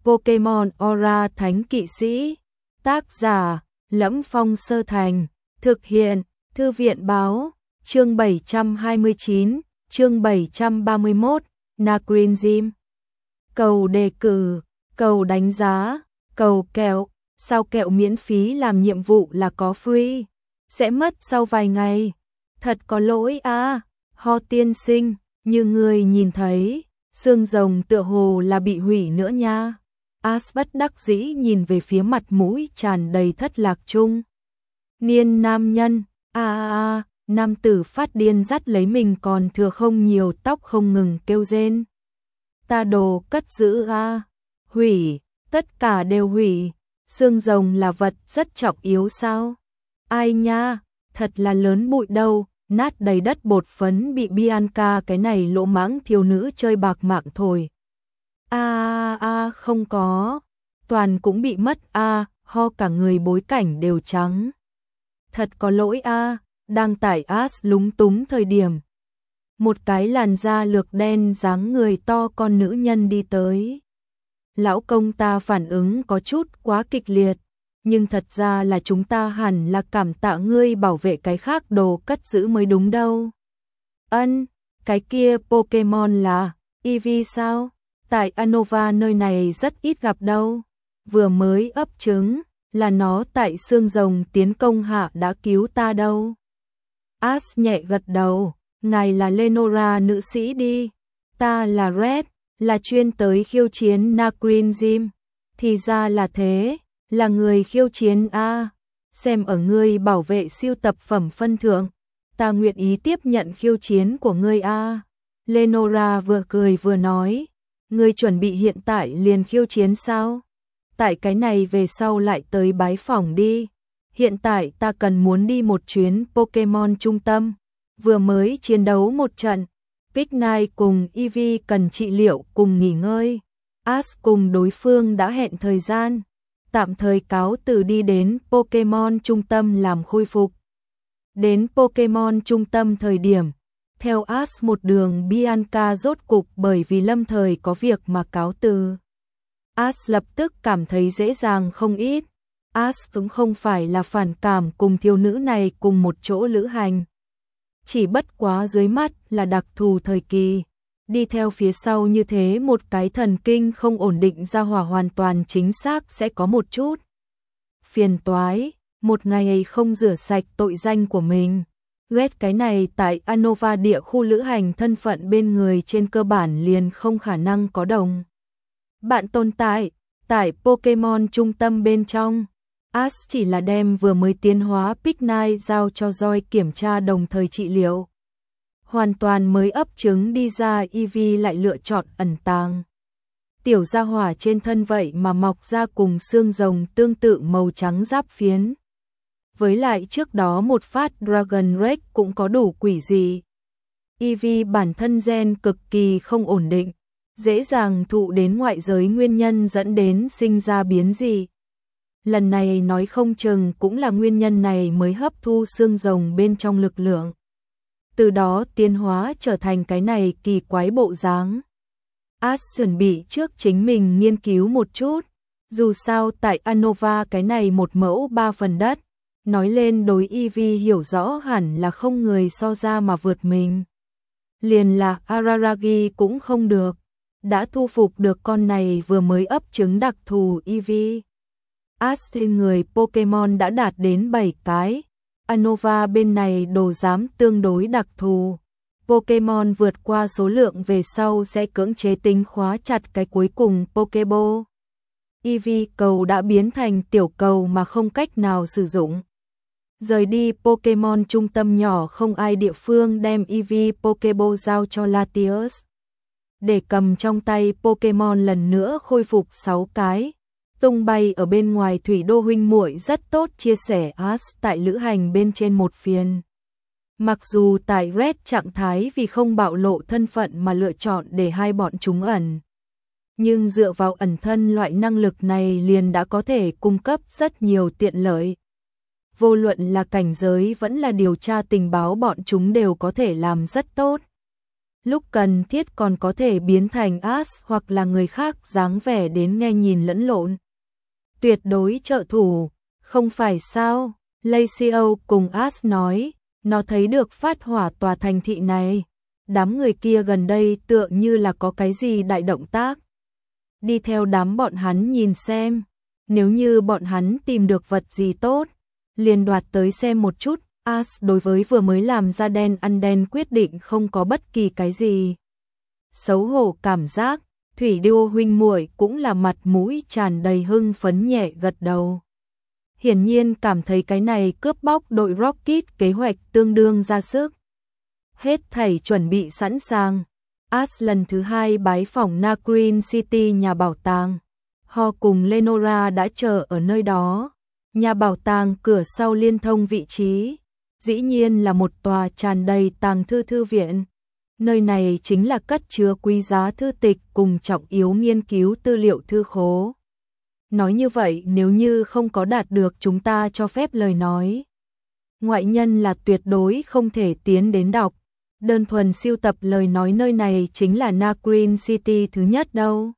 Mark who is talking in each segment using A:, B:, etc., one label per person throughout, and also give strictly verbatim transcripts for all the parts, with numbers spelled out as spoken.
A: Pokemon Aura Thánh Kỵ Sĩ. Tác giả: Lẫm Phong Sơ Thành. Thực hiện: Thư viện báo. Chương bảy trăm hai mươi chín, chương bảy trăm ba mươi mốt, Nacrin Gym. Cầu đề cử, cầu đánh giá, cầu kẹo. Sao kẹo miễn phí làm nhiệm vụ là có free? Sẽ mất sau vài ngày. Thật có lỗi à, Ho tiên sinh, như người nhìn thấy, xương rồng tựa hồ là bị hủy nữa nha. Ash bất đắc dĩ nhìn về phía mặt mũi tràn đầy thất lạc chung. Niên nam nhân, a a a, nam tử phát điên dắt lấy mình còn thừa không nhiều tóc không ngừng kêu rên. Ta đồ cất giữ a, hủy, tất cả đều hủy. Xương rồng là vật rất trọng yếu sao? Ai nha, thật là lớn bụi đâu, nát đầy đất bột phấn bị Bianca cái này lỗ mãng thiếu nữ chơi bạc mạng thổi. A a a không có, toàn cũng bị mất a, Ho cả người bối cảnh đều trắng. Thật có lỗi a, đang tải Ash lúng túng thời điểm. Một cái làn da lược đen dáng người to con nữ nhân đi tới. Lão công ta phản ứng có chút quá kịch liệt, nhưng thật ra là chúng ta hẳn là cảm tạ ngươi bảo vệ cái khác đồ cất giữ mới đúng đâu. Ân, cái kia Pokemon là Eevee sao? Tại Unova nơi này rất ít gặp đâu. Vừa mới ấp trứng, là nó tại xương rồng tiến công hạ đã cứu ta đâu. Ash nhẹ gật đầu, ngài là Lenora nữ sĩ đi. Ta là Red, là chuyên tới khiêu chiến Nacrin Gym. Thì ra là thế, là người khiêu chiến a. Xem ở ngươi bảo vệ siêu tập phẩm phân thượng, ta nguyện ý tiếp nhận khiêu chiến của ngươi a. Lenora vừa cười vừa nói, ngươi chuẩn bị hiện tại liền khiêu chiến sao? Tại cái này về sau lại tới bái phỏng đi. Hiện tại ta cần muốn đi một chuyến Pokemon trung tâm, vừa mới chiến đấu một trận. Picnic cùng Eevee cần trị liệu cùng nghỉ ngơi. Ash cùng đối phương đã hẹn thời gian, tạm thời cáo từ đi đến Pokemon trung tâm làm khôi phục. Đến Pokemon trung tâm thời điểm, theo Ash một đường Bianca rốt cục bởi vì lâm thời có việc mà cáo từ. Ash lập tức cảm thấy dễ dàng không ít. Ash cũng không phải là phản cảm cùng thiếu nữ này cùng một chỗ lữ hành. Chỉ bất quá dưới mắt là đặc thù thời kỳ, đi theo phía sau như thế một cái thần kinh không ổn định ra hỏa hoàn toàn chính xác sẽ có một chút phiền toái, một ngày không rửa sạch tội danh của mình. Red cái này tại Unova địa khu lữ hành thân phận bên người trên cơ bản liền không khả năng có đồng bạn tồn tại, tại Pokemon trung tâm bên trong. Ash chỉ là đem vừa mới tiến hóa Picnic giao cho Joy kiểm tra đồng thời trị liệu. Hoàn toàn mới ấp trứng đi ra Eevee lại lựa chọn ẩn tàng. Tiểu gia hỏa trên thân vậy mà mọc ra cùng xương rồng tương tự màu trắng giáp phiến. Với lại trước đó một phát Dragon Rage cũng có đủ quỷ gì. Eevee bản thân gen cực kỳ không ổn định, dễ dàng thụ đến ngoại giới nguyên nhân dẫn đến sinh ra biến dị. Lần này nói không chừng cũng là nguyên nhân này mới hấp thu xương rồng bên trong lực lượng. Từ đó tiến hóa trở thành cái này kỳ quái bộ dáng. Ash chuẩn bị trước chính mình nghiên cứu một chút. Dù sao tại Unova cái này một mẫu ba phần đất, nói lên đối Eevee hiểu rõ hẳn là không người so ra mà vượt mình. Liền là Araragi cũng không được. Đã thu phục được con này vừa mới ấp trứng đặc thù Eevee. Ash trên người Pokemon đã đạt đến bảy cái. Unova bên này đồ giám tương đối đặc thù. Pokemon vượt qua số lượng về sau sẽ cưỡng chế tính khóa chặt cái cuối cùng Pokeball. Eevee cầu đã biến thành tiểu cầu mà không cách nào sử dụng. Rời đi Pokemon trung tâm nhỏ không ai địa phương đem Eevee Pokeball giao cho Latios. Để cầm trong tay Pokemon lần nữa khôi phục sáu cái. Tung bay ở bên ngoài thủy đô huynh muội rất tốt chia sẻ Ash tại lữ hành bên trên một phiên. Mặc dù tại Red trạng thái vì không bạo lộ thân phận mà lựa chọn để hai bọn chúng ẩn. Nhưng dựa vào ẩn thân loại năng lực này liền đã có thể cung cấp rất nhiều tiện lợi. Vô luận là cảnh giới vẫn là điều tra tình báo bọn chúng đều có thể làm rất tốt. lúc cần thiết còn có thể biến thành Ash hoặc là người khác dáng vẻ đến nghe nhìn lẫn lộn. Tuyệt đối trợ thủ, không phải sao? Lacey cùng Ash nói, nó thấy được phát hỏa tòa thành thị này. Đám người kia gần đây tựa như là có cái gì đại động tác. Đi theo đám bọn hắn nhìn xem, nếu như bọn hắn tìm được vật gì tốt, liền đoạt tới xem một chút. Ash đối với vừa mới làm ra đen ăn đen quyết định không có bất kỳ cái gì xấu hổ cảm giác. Thủy Điêu huynh muội cũng là mặt mũi tràn đầy hưng phấn nhẹ gật đầu. Hiển nhiên cảm thấy cái này cướp bóc đội Rocket kế hoạch tương đương ra sức. Hết thảy chuẩn bị sẵn sàng. Ash lần thứ hai bái phỏng Nacreen City nhà bảo tàng. Ho cùng Lenora đã chờ ở nơi đó. Nhà bảo tàng cửa sau liên thông vị trí. Dĩ nhiên là một tòa tràn đầy tàng thư thư viện. Nơi này chính là cất chứa quý giá thư tịch cùng trọng yếu nghiên cứu tư liệu thư khố. Nói như vậy nếu như không có đạt được chúng ta cho phép lời nói, ngoại nhân là tuyệt đối không thể tiến đến đọc. Đơn thuần siêu tập lời nói nơi này chính là Nacreen City thứ nhất đâu.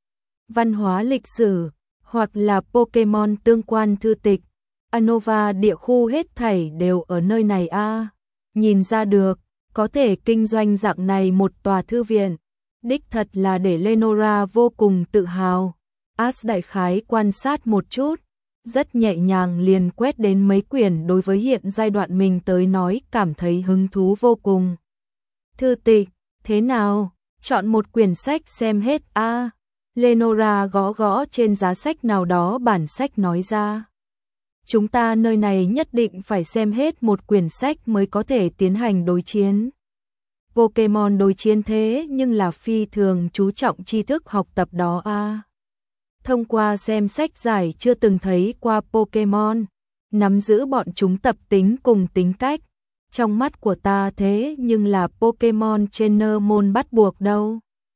A: Văn hóa lịch sử, hoặc là Pokemon tương quan thư tịch, Unova địa khu hết thảy đều ở nơi này a. À. Nhìn ra được, có thể kinh doanh dạng này một tòa thư viện, đích thật là để Lenora vô cùng tự hào. Ash đại khái quan sát một chút, rất nhẹ nhàng liền quét đến mấy quyển đối với hiện giai đoạn mình tới nói cảm thấy hứng thú vô cùng. Thư tịch, thế nào? Chọn một quyển sách xem hết a. À. Lenora gõ gõ trên giá sách nào đó bản sách nói ra. Chúng ta nơi này nhất định phải xem hết một quyển sách mới có thể tiến hành đối chiến. Pokemon đối chiến thế nhưng là phi thường chú trọng tri thức học tập đó a. À. Thông qua xem sách giải chưa từng thấy qua Pokemon, nắm giữ bọn chúng tập tính cùng tính cách. Trong mắt của ta thế nhưng là Pokemon trainer môn bắt buộc đâu.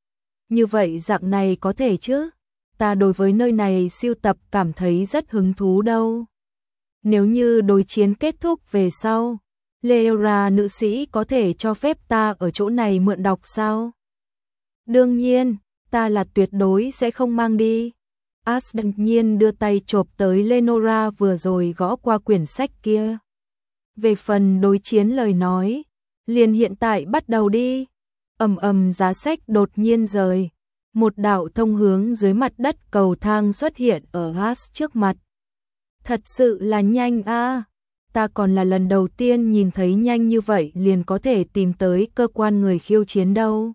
A: Như vậy dạng này có thể chứ? Ta đối với nơi này siêu tập cảm thấy rất hứng thú đâu. Nếu như đối chiến kết thúc về sau, Leora nữ sĩ có thể cho phép ta ở chỗ này mượn đọc sao? Đương nhiên, ta là tuyệt đối sẽ không mang đi. Ash đột nhiên đưa tay chộp tới Lenora vừa rồi gõ qua quyển sách kia. Về phần đối chiến lời nói, liền hiện tại bắt đầu đi. Ầm ầm giá sách đột nhiên rời, một đạo thông hướng dưới mặt đất cầu thang xuất hiện ở Ash trước mặt. Thật sự là nhanh a, à. Ta còn là lần đầu tiên nhìn thấy nhanh như vậy liền có thể tìm tới cơ quan người khiêu chiến đâu.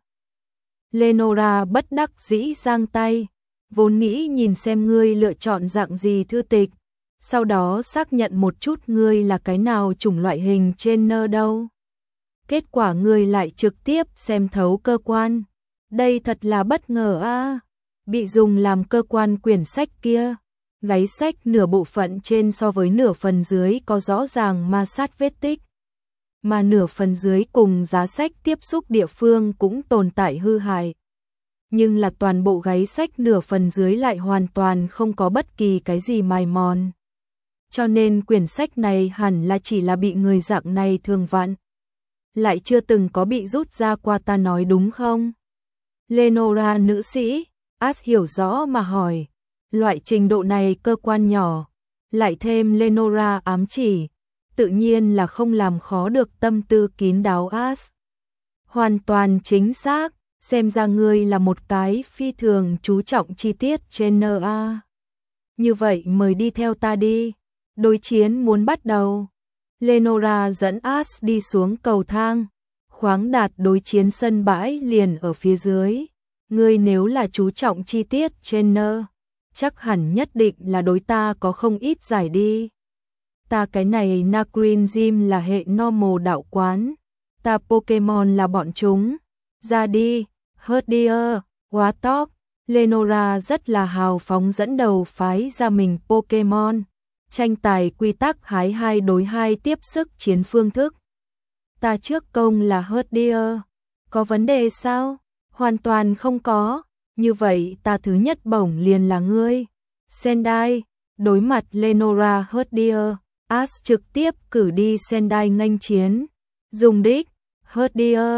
A: Lenora bất đắc dĩ giang tay, vốn nghĩ nhìn xem ngươi lựa chọn dạng gì thư tịch, sau đó xác nhận một chút ngươi là cái nào chủng loại hình trainer đâu. Kết quả ngươi lại trực tiếp xem thấu cơ quan. Đây thật là bất ngờ a. À. Bị dùng làm cơ quan quyển sách kia, gáy sách nửa bộ phận trên so với nửa phần dưới có rõ ràng ma sát vết tích, mà nửa phần dưới cùng giá sách tiếp xúc địa phương cũng tồn tại hư hại. Nhưng là toàn bộ gáy sách nửa phần dưới lại hoàn toàn không có bất kỳ cái gì mài mòn. Cho nên quyển sách này hẳn là chỉ là bị người dạng này thường vặn. Lại chưa từng có bị rút ra qua, ta nói đúng không? Lenora nữ sĩ, Ash hiểu rõ mà hỏi. Loại trình độ này cơ quan nhỏ, lại thêm Lenora ám chỉ, tự nhiên là không làm khó được tâm tư kín đáo Ash. Hoàn toàn chính xác, xem ra ngươi là một cái phi thường chú trọng chi tiết trainer a. Như vậy mời đi theo ta đi, đối chiến muốn bắt đầu. Lenora dẫn Ash đi xuống cầu thang, khoáng đạt đối chiến sân bãi liền ở phía dưới. Ngươi nếu là chú trọng chi tiết trainer, chắc hẳn nhất định là đối ta có không ít giải đi. Ta cái này Nacreen Gym là hệ normal đạo quán, ta Pokemon là bọn chúng. Ra đi, Herdier, Warthog. Lenora rất là hào phóng dẫn đầu phái ra mình Pokemon. Tranh tài quy tắc hái hai đối hai tiếp sức chiến phương thức. Ta trước công là Herdier. Có vấn đề sao? Hoàn toàn không có. Như vậy ta thứ nhất bổng liền là ngươi. Sendai, đối mặt Lenora Herdier, Ash trực tiếp cử đi Sendai nghênh chiến. Dùng đích, Herdier,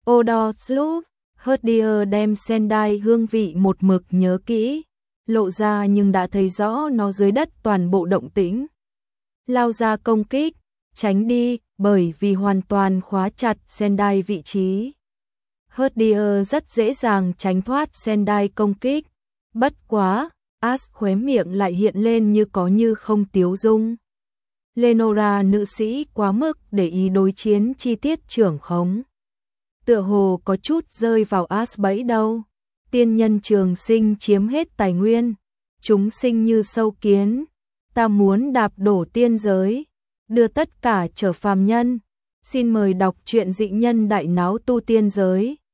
A: Odor Sloop, Herdier đem Sendai hương vị một mực nhớ kỹ, lộ ra nhưng đã thấy rõ nó dưới đất toàn bộ động tĩnh. Lao ra công kích, tránh đi, bởi vì hoàn toàn khóa chặt Sendai vị trí. Herdier rất dễ dàng tránh thoát Sendai công kích. Bất quá, Ash khóe miệng lại hiện lên như có như không tiếu dung. Lenora nữ sĩ quá mức để ý đối chiến chi tiết trưởng khống. Tựa hồ có chút rơi vào Ash bẫy đâu. Tiên nhân trường sinh chiếm hết tài nguyên. Chúng sinh như sâu kiến. Ta muốn đạp đổ tiên giới. Đưa tất cả trở phàm nhân. Xin mời đọc truyện Dị Nhân Đại Náo Tu Tiên Giới.